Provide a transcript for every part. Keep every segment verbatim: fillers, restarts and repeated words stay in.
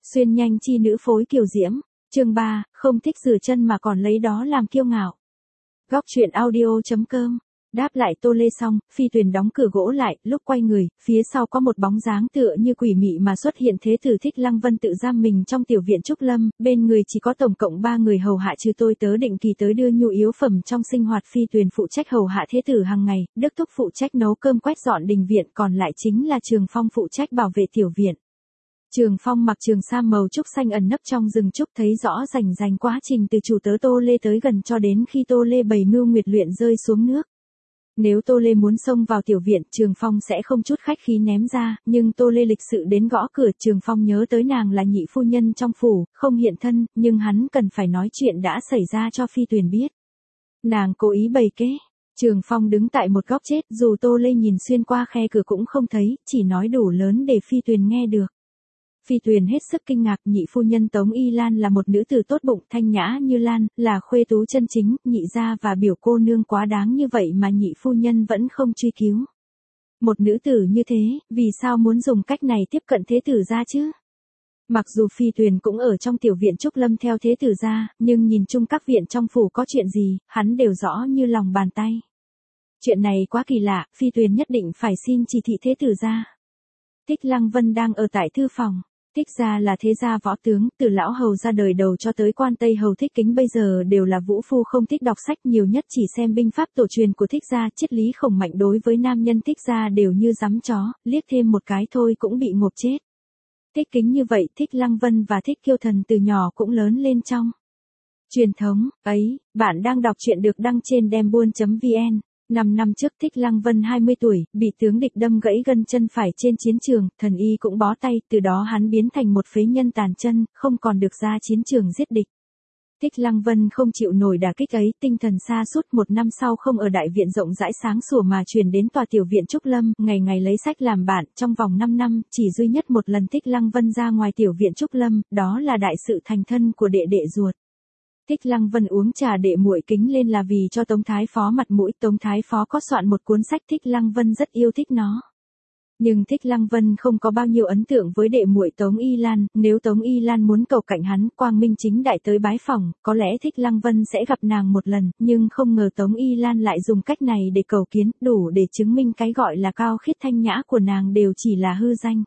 Xuyên nhanh chi nữ phối kiều diễm. Chương ba, không thích rửa chân mà còn lấy đó làm kiêu ngạo. Góc truyện audio.com. Đáp lại Tô Lê xong, Phi Tuyền đóng cửa gỗ lại, lúc quay người, phía sau có một bóng dáng tựa như quỷ mị mà xuất hiện. Thế tử Thích Lăng Vân tự giam mình trong tiểu viện Trúc Lâm, bên người chỉ có tổng cộng ba người hầu hạ trừ tôi tớ định kỳ tới đưa nhu yếu phẩm trong sinh hoạt. Phi Tuyền phụ trách hầu hạ thế tử hàng ngày, Đức Thúc phụ trách nấu cơm quét dọn đình viện, còn lại chính là Trường Phong phụ trách bảo vệ tiểu viện. Trường Phong mặc trường sam màu trúc xanh ẩn nấp trong rừng trúc, thấy rõ rành rành quá trình từ chủ tớ Tô Lê tới gần cho đến khi Tô Lê bày mưu nguyệt luyện rơi xuống nước. Nếu Tô Lê muốn xông vào tiểu viện, Trường Phong sẽ không chút khách khí ném ra, nhưng Tô Lê lịch sự đến gõ cửa. Trường Phong nhớ tới nàng là nhị phu nhân trong phủ, không hiện thân, nhưng hắn cần phải nói chuyện đã xảy ra cho Phi Tuyền biết. Nàng cố ý bày kế. Trường Phong đứng tại một góc chết, dù Tô Lê nhìn xuyên qua khe cửa cũng không thấy, chỉ nói đủ lớn để Phi Tuyền nghe được. Phi Tuyền hết sức kinh ngạc, nhị phu nhân Tống Y Lan là một nữ tử tốt bụng, thanh nhã như lan, là khuê tú chân chính, nhị gia và biểu cô nương quá đáng như vậy mà nhị phu nhân vẫn không truy cứu. Một nữ tử như thế, vì sao muốn dùng cách này tiếp cận thế tử gia chứ? Mặc dù Phi Tuyền cũng ở trong tiểu viện Trúc Lâm theo thế tử gia, nhưng nhìn chung các viện trong phủ có chuyện gì, hắn đều rõ như lòng bàn tay. Chuyện này quá kỳ lạ, Phi Tuyền nhất định phải xin chỉ thị thế tử gia. Thích Lăng Vân đang ở tại thư phòng. Thích gia là thế gia võ tướng, từ lão hầu ra đời đầu cho tới quan tây hầu Thích Kính bây giờ đều là vũ phu không thích đọc sách, nhiều nhất chỉ xem binh pháp tổ truyền của Thích gia. Triết lý Khổng Mạnh đối với nam nhân Thích gia đều như giấm chó, liếc thêm một cái thôi cũng bị ngộp chết. Thích Kính như vậy, Thích Lăng Vân và Thích Kiêu Thần từ nhỏ cũng lớn lên trong truyền thống ấy. Bạn đang đọc truyện được đăng trên dembuôn.vn. Năm năm trước Thích Lăng Vân hai mươi tuổi, bị tướng địch đâm gãy gân chân phải trên chiến trường, thần y cũng bó tay, từ đó hắn biến thành một phế nhân tàn chân, không còn được ra chiến trường giết địch. Thích Lăng Vân không chịu nổi đả kích ấy, tinh thần sa sút, một năm sau không ở đại viện rộng rãi sáng sủa mà chuyển đến tòa tiểu viện Trúc Lâm, ngày ngày lấy sách làm bạn. Trong vòng năm năm, chỉ duy nhất một lần Thích Lăng Vân ra ngoài tiểu viện Trúc Lâm, đó là đại sự thành thân của đệ đệ ruột. Thích Lăng Vân uống trà đệ muội kính lên là vì cho Tống Thái Phó mặt mũi. Tống Thái Phó có soạn một cuốn sách, Thích Lăng Vân rất yêu thích nó. Nhưng Thích Lăng Vân không có bao nhiêu ấn tượng với đệ muội Tống Y Lan, nếu Tống Y Lan muốn cầu cạnh hắn, quang minh chính đại tới bái phỏng, có lẽ Thích Lăng Vân sẽ gặp nàng một lần, nhưng không ngờ Tống Y Lan lại dùng cách này để cầu kiến, đủ để chứng minh cái gọi là cao khiết thanh nhã của nàng đều chỉ là hư danh.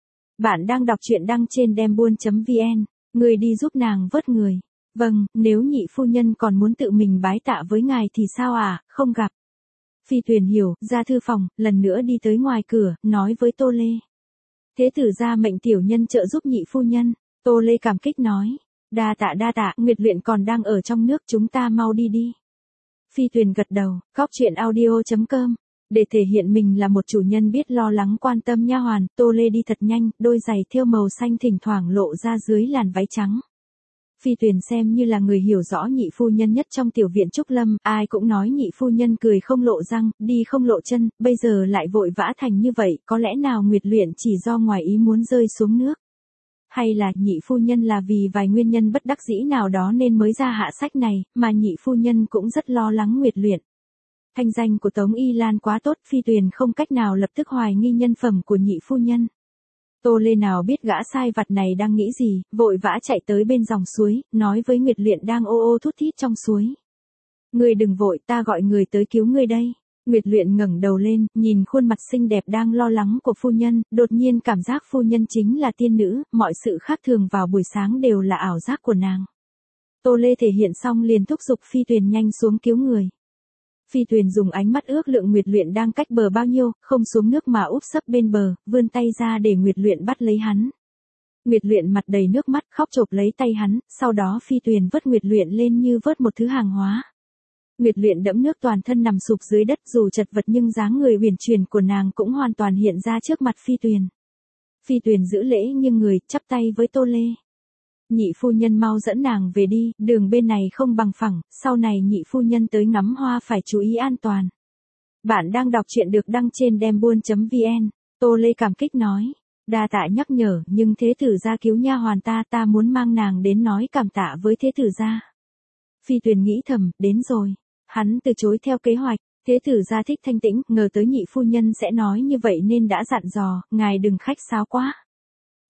Bạn đang đọc truyện đăng trên dembuôn.vn. Người đi giúp nàng vớt người. Vâng, nếu nhị phu nhân còn muốn tự mình bái tạ với ngài thì sao à, không gặp. Phi Tuyền hiểu, ra thư phòng, lần nữa đi tới ngoài cửa, nói với Tô Lê. Thế tử gia mệnh tiểu nhân trợ giúp nhị phu nhân. Tô Lê cảm kích nói. Đa tạ đa tạ, nguyệt luyện còn đang ở trong nước, chúng ta mau đi đi. Phi Tuyền gật đầu, góc truyện audio.com. Để thể hiện mình là một chủ nhân biết lo lắng quan tâm nha hoàn, Tô Lê đi thật nhanh, đôi giày thêu màu xanh thỉnh thoảng lộ ra dưới làn váy trắng. Phi Tuyền xem như là người hiểu rõ nhị phu nhân nhất trong tiểu viện Trúc Lâm, ai cũng nói nhị phu nhân cười không lộ răng, đi không lộ chân, bây giờ lại vội vã thành như vậy, có lẽ nào nguyệt luyện chỉ do ngoài ý muốn rơi xuống nước? Hay là nhị phu nhân là vì vài nguyên nhân bất đắc dĩ nào đó nên mới ra hạ sách này, mà nhị phu nhân cũng rất lo lắng nguyệt luyện. Thanh danh của Tống Y Lan quá tốt, Phi Tuyền không cách nào lập tức hoài nghi nhân phẩm của nhị phu nhân. Tô Lê nào biết gã sai vặt này đang nghĩ gì, vội vã chạy tới bên dòng suối, nói với Nguyệt Luyện đang ô ô thút thít trong suối. Ngươi đừng vội, ta gọi người tới cứu ngươi đây. Nguyệt Luyện ngẩng đầu lên, nhìn khuôn mặt xinh đẹp đang lo lắng của phu nhân, đột nhiên cảm giác phu nhân chính là tiên nữ, mọi sự khác thường vào buổi sáng đều là ảo giác của nàng. Tô Lê thể hiện xong liền thúc giục Phi Tuyền nhanh xuống cứu người. Phi Tuyền dùng ánh mắt ước lượng Nguyệt Luyện đang cách bờ bao nhiêu, không xuống nước mà úp sấp bên bờ, vươn tay ra để Nguyệt Luyện bắt lấy hắn. Nguyệt Luyện mặt đầy nước mắt khóc chộp lấy tay hắn, sau đó Phi Tuyền vớt Nguyệt Luyện lên như vớt một thứ hàng hóa. Nguyệt Luyện đẫm nước toàn thân nằm sụp dưới đất, dù chật vật nhưng dáng người uyển chuyển của nàng cũng hoàn toàn hiện ra trước mặt Phi Tuyền. Phi Tuyền giữ lễ nghiêng người, chắp tay với Tô Lê. Nhị phu nhân mau dẫn nàng về đi, đường bên này không bằng phẳng, sau này nhị phu nhân tới ngắm hoa phải chú ý an toàn. Bạn đang đọc truyện được đăng trên dembuôn.vn. Tô Lê cảm kích nói. Đa tạ nhắc nhở, nhưng thế tử gia cứu nha hoàn ta, ta muốn mang nàng đến nói cảm tạ với thế tử gia. Phi Tuyền nghĩ thầm, đến rồi. Hắn từ chối theo kế hoạch. Thế tử gia thích thanh tĩnh, ngờ tới nhị phu nhân sẽ nói như vậy nên đã dặn dò, ngài đừng khách sáo quá.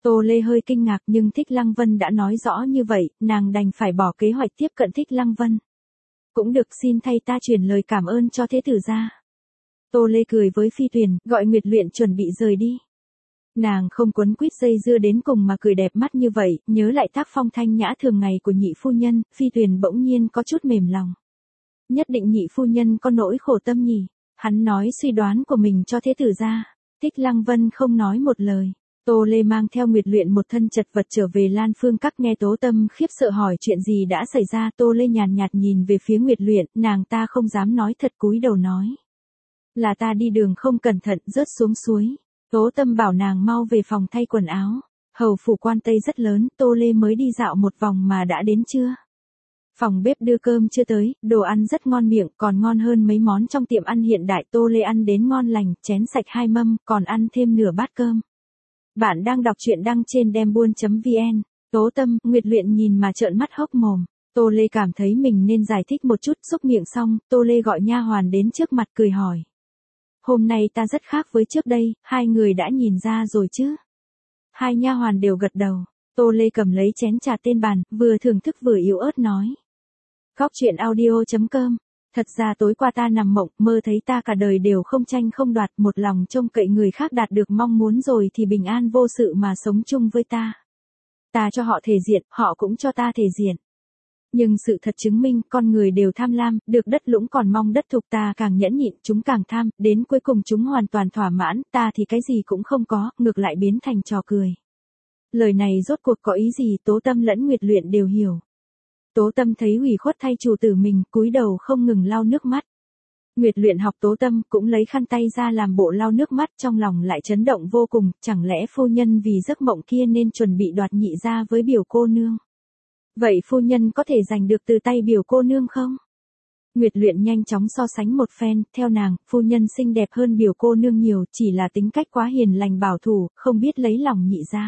Tô Lê hơi kinh ngạc nhưng Thích Lăng Vân đã nói rõ như vậy, nàng đành phải bỏ kế hoạch tiếp cận Thích Lăng Vân. Cũng được, xin thay ta truyền lời cảm ơn cho thế tử gia. Tô Lê cười với Phi Tuyền, gọi Nguyệt Luyện chuẩn bị rời đi. Nàng không quấn quýt dây dưa đến cùng mà cười đẹp mắt như vậy, nhớ lại tác phong thanh nhã thường ngày của nhị phu nhân, Phi Tuyền bỗng nhiên có chút mềm lòng. Nhất định nhị phu nhân có nỗi khổ tâm nhỉ. Hắn nói suy đoán của mình cho thế tử gia. Thích Lăng Vân không nói một lời. Tô Lê mang theo Nguyệt Luyện một thân chật vật trở về Lan Phương Các, nghe Tố Tâm khiếp sợ hỏi chuyện gì đã xảy ra. Tô Lê nhàn nhạt nhìn về phía Nguyệt Luyện, nàng ta không dám nói thật cúi đầu nói. Là ta đi đường không cẩn thận rớt xuống suối. Tố Tâm bảo nàng mau về phòng thay quần áo. Hầu phủ Quan Tây rất lớn, Tô Lê mới đi dạo một vòng mà đã đến trưa. Phòng bếp đưa cơm chưa tới, đồ ăn rất ngon miệng, còn ngon hơn mấy món trong tiệm ăn hiện đại. Tô Lê ăn đến ngon lành, chén sạch hai mâm, còn ăn thêm nửa bát cơm. Bạn đang đọc truyện đăng trên dembuôn.vn. Tố Tâm, Nguyệt Luyện nhìn mà trợn mắt hốc mồm. Tô Lê cảm thấy mình nên giải thích một chút. Xúc miệng xong, Tô Lê gọi nha hoàn đến trước mặt cười hỏi. Hôm nay ta rất khác với trước đây, hai người đã nhìn ra rồi chứ? Hai nha hoàn đều gật đầu. Tô Lê cầm lấy chén trà trên bàn, vừa thưởng thức vừa yếu ớt nói. Góc truyện audio.com. Thật ra tối qua ta nằm mộng, mơ thấy ta cả đời đều không tranh không đoạt, một lòng trông cậy người khác đạt được mong muốn rồi thì bình an vô sự mà sống chung với ta. Ta cho họ thể diện, họ cũng cho ta thể diện. Nhưng sự thật chứng minh, con người đều tham lam, được đất lũng còn mong đất thục, ta càng nhẫn nhịn, chúng càng tham, đến cuối cùng chúng hoàn toàn thỏa mãn, ta thì cái gì cũng không có, ngược lại biến thành trò cười. Lời này rốt cuộc có ý gì, Tố Tâm lẫn Nguyệt Luyện đều hiểu. Tố Tâm thấy ủy khuất thay chủ tử mình, cúi đầu không ngừng lau nước mắt. Nguyệt Luyện học Tố Tâm, cũng lấy khăn tay ra làm bộ lau nước mắt, trong lòng lại chấn động vô cùng, chẳng lẽ phu nhân vì giấc mộng kia nên chuẩn bị đoạt nhị gia với biểu cô nương. Vậy phu nhân có thể giành được từ tay biểu cô nương không? Nguyệt Luyện nhanh chóng so sánh một phen, theo nàng, phu nhân xinh đẹp hơn biểu cô nương nhiều, chỉ là tính cách quá hiền lành bảo thủ, không biết lấy lòng nhị gia.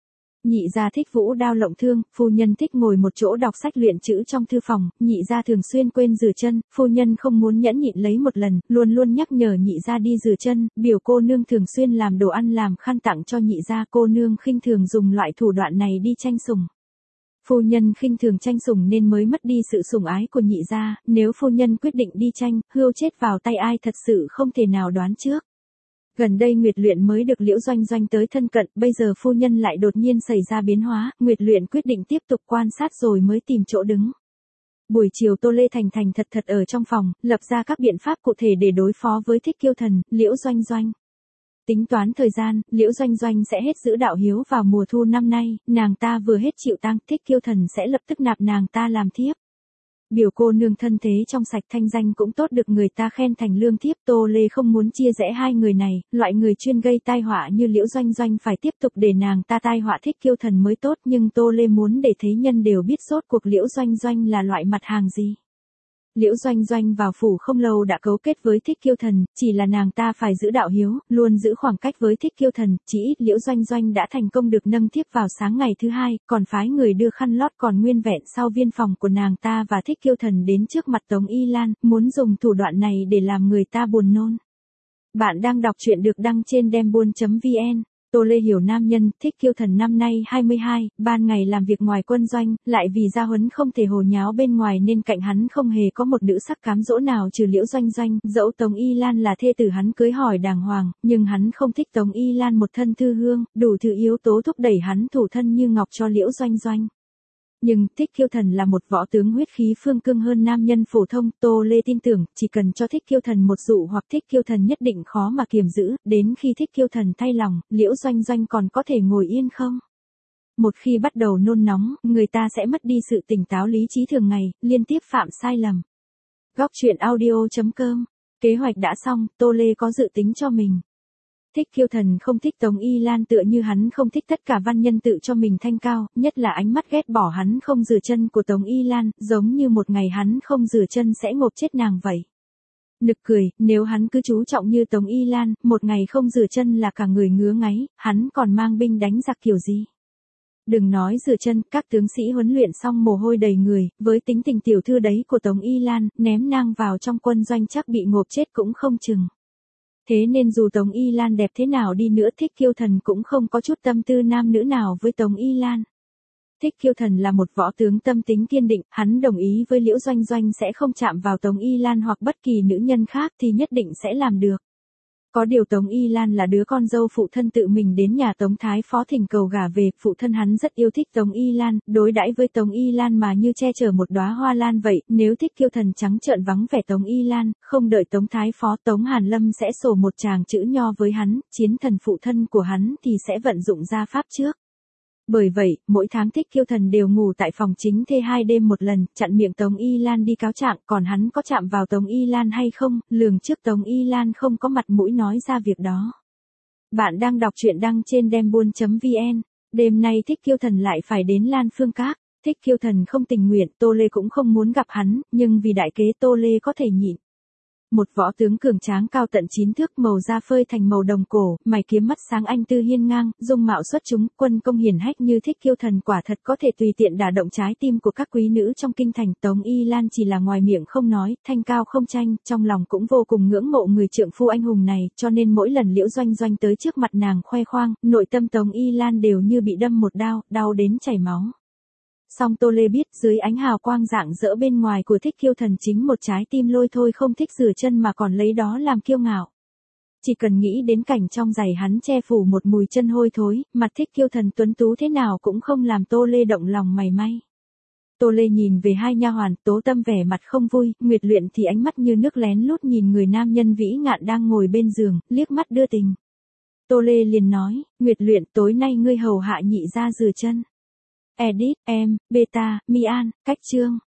Nhị gia thích vũ đao lộng thương, phu nhân thích ngồi một chỗ đọc sách luyện chữ trong thư phòng, nhị gia thường xuyên quên rửa chân, phu nhân không muốn nhẫn nhịn lấy một lần, luôn luôn nhắc nhở nhị gia đi rửa chân, biểu cô nương thường xuyên làm đồ ăn làm khăn tặng cho nhị gia, cô nương khinh thường dùng loại thủ đoạn này đi tranh sủng. Phu nhân khinh thường tranh sủng nên mới mất đi sự sủng ái của nhị gia, nếu phu nhân quyết định đi tranh, hươu chết vào tay ai thật sự không thể nào đoán trước. Gần đây Nguyệt Luyện mới được Liễu Doanh Doanh tới thân cận, bây giờ phu nhân lại đột nhiên xảy ra biến hóa, Nguyệt Luyện quyết định tiếp tục quan sát rồi mới tìm chỗ đứng. Buổi chiều Tô Lê thành thành thật thật ở trong phòng, lập ra các biện pháp cụ thể để đối phó với Thích Kiêu Thần, Liễu Doanh Doanh. Tính toán thời gian, Liễu Doanh Doanh sẽ hết giữ đạo hiếu vào mùa thu năm nay, nàng ta vừa hết chịu tang, Thích Kiêu Thần sẽ lập tức nạp nàng ta làm thiếp. Biểu cô nương thân thế trong sạch, thanh danh cũng tốt, được người ta khen thành lương thiếp. Tô Lê không muốn chia rẽ hai người này, loại người chuyên gây tai họa như Liễu Doanh Doanh phải tiếp tục để nàng ta tai họa Thích Kiêu Thần mới tốt, nhưng Tô Lê muốn để thế nhân đều biết rốt cuộc Liễu Doanh Doanh là loại mặt hàng gì. Liễu Doanh Doanh vào phủ không lâu đã cấu kết với Thích Kiêu Thần, chỉ là nàng ta phải giữ đạo hiếu, luôn giữ khoảng cách với Thích Kiêu Thần, chỉ ít Liễu Doanh Doanh đã thành công được nâng thiếp vào sáng ngày thứ hai, còn phái người đưa khăn lót còn nguyên vẹn sau viên phòng của nàng ta và Thích Kiêu Thần đến trước mặt Tống Y Lan, muốn dùng thủ đoạn này để làm người ta buồn nôn. Bạn đang đọc truyện được đăng trên dembuôn.vn. Tô Lê hiểu nam nhân, Thích Kiêu Thần năm nay hai mươi hai, ban ngày làm việc ngoài quân doanh, lại vì gia huấn không thể hồ nháo bên ngoài nên cạnh hắn không hề có một nữ sắc cám dỗ nào trừ Liễu Doanh Doanh, dẫu Tống Y Lan là thê tử hắn cưới hỏi đàng hoàng, nhưng hắn không thích Tống Y Lan một thân thư hương, đủ thứ yếu tố thúc đẩy hắn thủ thân như ngọc cho Liễu Doanh Doanh. Nhưng, Thích Kiêu Thần là một võ tướng huyết khí phương cương hơn nam nhân phổ thông, Tô Lê tin tưởng, chỉ cần cho Thích Kiêu Thần một dụ hoặc Thích Kiêu Thần nhất định khó mà kiềm giữ, đến khi Thích Kiêu Thần thay lòng, Liễu Doanh Doanh còn có thể ngồi yên không? Một khi bắt đầu nôn nóng, người ta sẽ mất đi sự tỉnh táo lý trí thường ngày, liên tiếp phạm sai lầm. Góc truyện audio.com. Kế hoạch đã xong, Tô Lê có dự tính cho mình. Thích Kiêu Thần không thích Tống Y Lan tựa như hắn không thích tất cả văn nhân tự cho mình thanh cao, nhất là ánh mắt ghét bỏ hắn không rửa chân của Tống Y Lan, giống như một ngày hắn không rửa chân sẽ ngộp chết nàng vậy. Nực cười, nếu hắn cứ chú trọng như Tống Y Lan, một ngày không rửa chân là cả người ngứa ngáy, hắn còn mang binh đánh giặc kiểu gì. Đừng nói rửa chân, các tướng sĩ huấn luyện xong mồ hôi đầy người, với tính tình tiểu thư đấy của Tống Y Lan, ném nàng vào trong quân doanh chắc bị ngộp chết cũng không chừng. Thế nên dù Tống Y Lan đẹp thế nào đi nữa Thích Kiêu Thần cũng không có chút tâm tư nam nữ nào với Tống Y Lan. Thích Kiêu Thần là một võ tướng tâm tính kiên định, hắn đồng ý với Liễu Doanh Doanh sẽ không chạm vào Tống Y Lan hoặc bất kỳ nữ nhân khác thì nhất định sẽ làm được. Có điều Tống Y Lan là đứa con dâu phụ thân tự mình đến nhà Tống Thái Phó thỉnh cầu gả về, phụ thân hắn rất yêu thích Tống Y Lan, đối đãi với Tống Y Lan mà như che chở một đóa hoa lan vậy, nếu Thích Kiêu Thần trắng trợn vắng vẻ Tống Y Lan, không đợi Tống Thái Phó Tống Hàn Lâm sẽ sổ một tràng chữ nho với hắn, chiến thần phụ thân của hắn thì sẽ vận dụng gia pháp trước. Bởi vậy, mỗi tháng Thích Kiêu Thần đều ngủ tại phòng chính thê hai đêm một lần, chặn miệng Tống Y Lan đi cáo trạng, còn hắn có chạm vào Tống Y Lan hay không, lường trước Tống Y Lan không có mặt mũi nói ra việc đó. Bạn đang đọc truyện đăng trên dembuôn.vn, đêm nay Thích Kiêu Thần lại phải đến Lan Phương Các, Thích Kiêu Thần không tình nguyện, Tô Lê cũng không muốn gặp hắn, nhưng vì đại kế Tô Lê có thể nhịn. Một võ tướng cường tráng cao tận chín thước, màu da phơi thành màu đồng cổ, mày kiếm mắt sáng anh tư hiên ngang, dung mạo xuất chúng, quân công hiển hách như Thích Kiêu Thần quả thật có thể tùy tiện đả động trái tim của các quý nữ trong kinh thành. Tống Y Lan chỉ là ngoài miệng không nói, thanh cao không tranh, trong lòng cũng vô cùng ngưỡng mộ người trượng phu anh hùng này, cho nên mỗi lần Liễu Doanh Doanh tới trước mặt nàng khoe khoang, nội tâm Tống Y Lan đều như bị đâm một đao, đau đến chảy máu. Song Tô Lê biết dưới ánh hào quang rạng rỡ bên ngoài của Thích Kiêu Thần chính một trái tim lôi thôi không thích rửa chân mà còn lấy đó làm kiêu ngạo. Chỉ cần nghĩ đến cảnh trong giày hắn che phủ một mùi chân hôi thối, mặt Thích Kiêu Thần tuấn tú thế nào cũng không làm Tô Lê động lòng mảy may. Tô Lê nhìn về hai nha hoàn, Tố Tâm vẻ mặt không vui, Nguyệt Luyện thì ánh mắt như nước lén lút nhìn người nam nhân vĩ ngạn đang ngồi bên giường, liếc mắt đưa tình. Tô Lê liền nói, Nguyệt Luyện, tối nay ngươi hầu hạ nhị gia rửa chân. Edit, em, Beta, Mian, cách chương.